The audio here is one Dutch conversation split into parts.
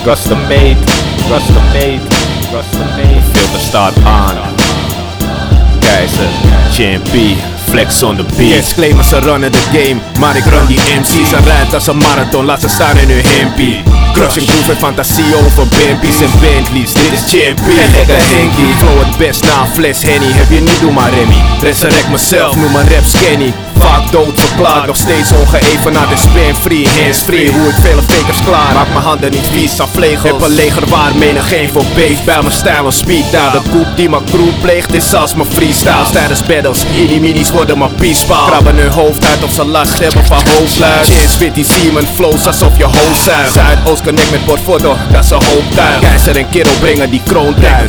custom made, custom made, custom made. Filter staat aan. Keizer, Champ, flex on the beat. Kids claimen ze runnen the game, maar ik run die MC's. Een rijdt als een marathon, laat ze staan in hun hempie. Crush en groove en fantasie over Bampies en Bentleys. Dit is Champ, en lekker Henkie. Flow het best na een fles Henny, heb je niet, doe maar Remy. Resurrect mezelf, noem mijn rap skinny. Vaak dood verklaard, nog steeds ongeëvenaard en spam-free, hands-free. Hoe ik vele fakers klaar, maak mijn handen niet vies aan vlegels. Heb een leger waar menig geen voor beest. Bij mijn stijl een speed down. De koep die mijn crew pleegt is als mijn freestyles. Tijdens battles, mini-minis worden mijn peaceball. Krabben hun hoofd uit of ze last hebben van hoofdluid. Cheers, fit die Seaman flows alsof je hoofd zuigt. Zuidoost connect met Portfoto, dat is een hooptuig. Keizer en Kiddo brengen die kroon thuis.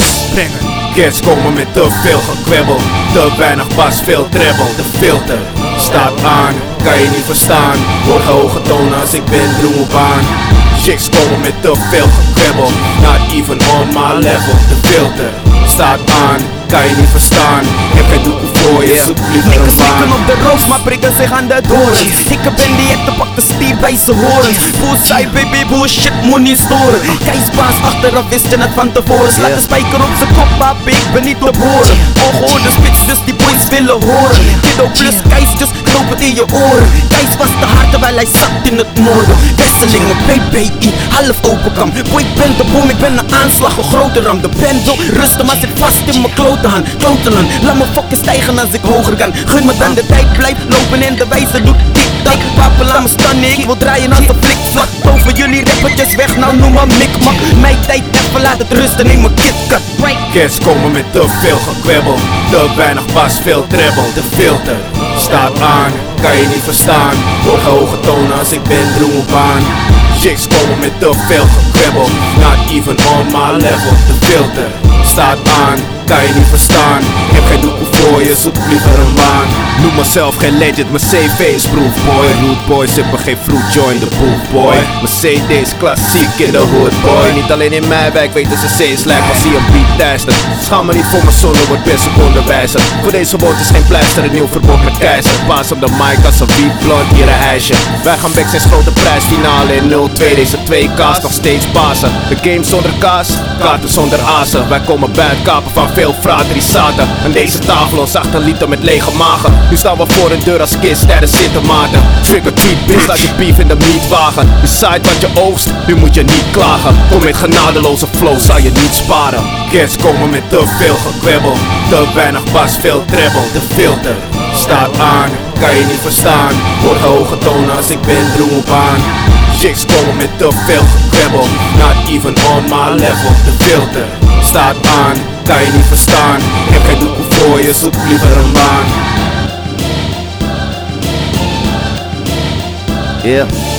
Kids komen met te veel gekwebbel, te weinig bas, veel treble. De filter staat aan, kan je niet verstaan. Hoor hoge tonen als ik ben, droom op aan. Chicks komen met te veel gekwebbel, not even on my level. De filter staat aan, kan je niet verstaan. Heb geen doeken voor je, zoek liever een baan. Slikken op de roos, maar prikken zich aan de doren. Ik ben die ekte, pak de stier bij z'n horen. Poolside baby, bullshit, moet niet storen. Keisbaas achteraf wist je het van tevoren. Slaat de spijker op z'n kop, papi, ik ben niet te boren. Ongehoorde spits, dus die boys willen horen. Kiddo plus Keis, dus knoop het in je oren. Keis was te hard terwijl hij zat in het noorden. Wesselingen, BBI, half open kam. Boy, ik ben de boom, ik ben een aanslag, een grote ram. De pen wil rusten, maar zit vast in mijn klote hand. Klotelen, laat me fokken stijgen als ik hoger kan. Gun me dan de tijd, blijf lopen en de wijze doet tik-tak. Papen, laat me stannen, ik wil draaien als een flikvlak. Over jullie rappertjes weg, nou noem maar mikmak. Mijn tijd even, laat het rusten, neem mijn KitKat. Kids komen met te veel gekwebbel, te weinig bas, veel treble. De filter staat aan, kan je niet verstaan. Hoor hoge tonen als ik ben, droom op aan. Chicks komen met te veel gekwebbel, not even on my level. De filter staat aan, kan je niet verstaan. Heb geen doeken voor je, zoek liever een baan. Noem mezelf geen legend, mijn CV is proof boy. Root boys hebben geen fruit, join the boot boy. Mijn CD is klassiek in de hood boy. Niet alleen in mijn wijk weten ze C's lijkt als hij een beat teistert. Schaam me niet voor mijn zonde, wordt best een onderwijzer. Voor deze woord is geen pleister, een nieuw verbod met keizer. Paas op de mic als een wiet blond, hier een ijsje. Wij gaan back sinds grote prijsfinale in 0-2. Deze 2K's nog steeds bazen. De game zonder kaas, kaarten zonder azen. Wij komen bij het kapen van veel fratrisaten. Aan deze tafel ons 8 liter met lege magen. Nu staan we voor een deur als kids tijdens zittenmaten. Trick or treat, bitch, laat je beef in de meatwagen. Je zaait wat je oogst, nu moet je niet klagen. Kom met genadeloze flow, zal je niet sparen. Kids komen met te veel gekwebbel, te weinig bas, veel treble. De filter staat aan, kan je niet verstaan. Hoor hoge tonen als ik ben, droom op aan. Chicks komen met te veel gekwebbel, not even on my level. De filter staat aan, kan je niet verstaan. Heb geen doeken voor je, zoek liever een baan. Yeah.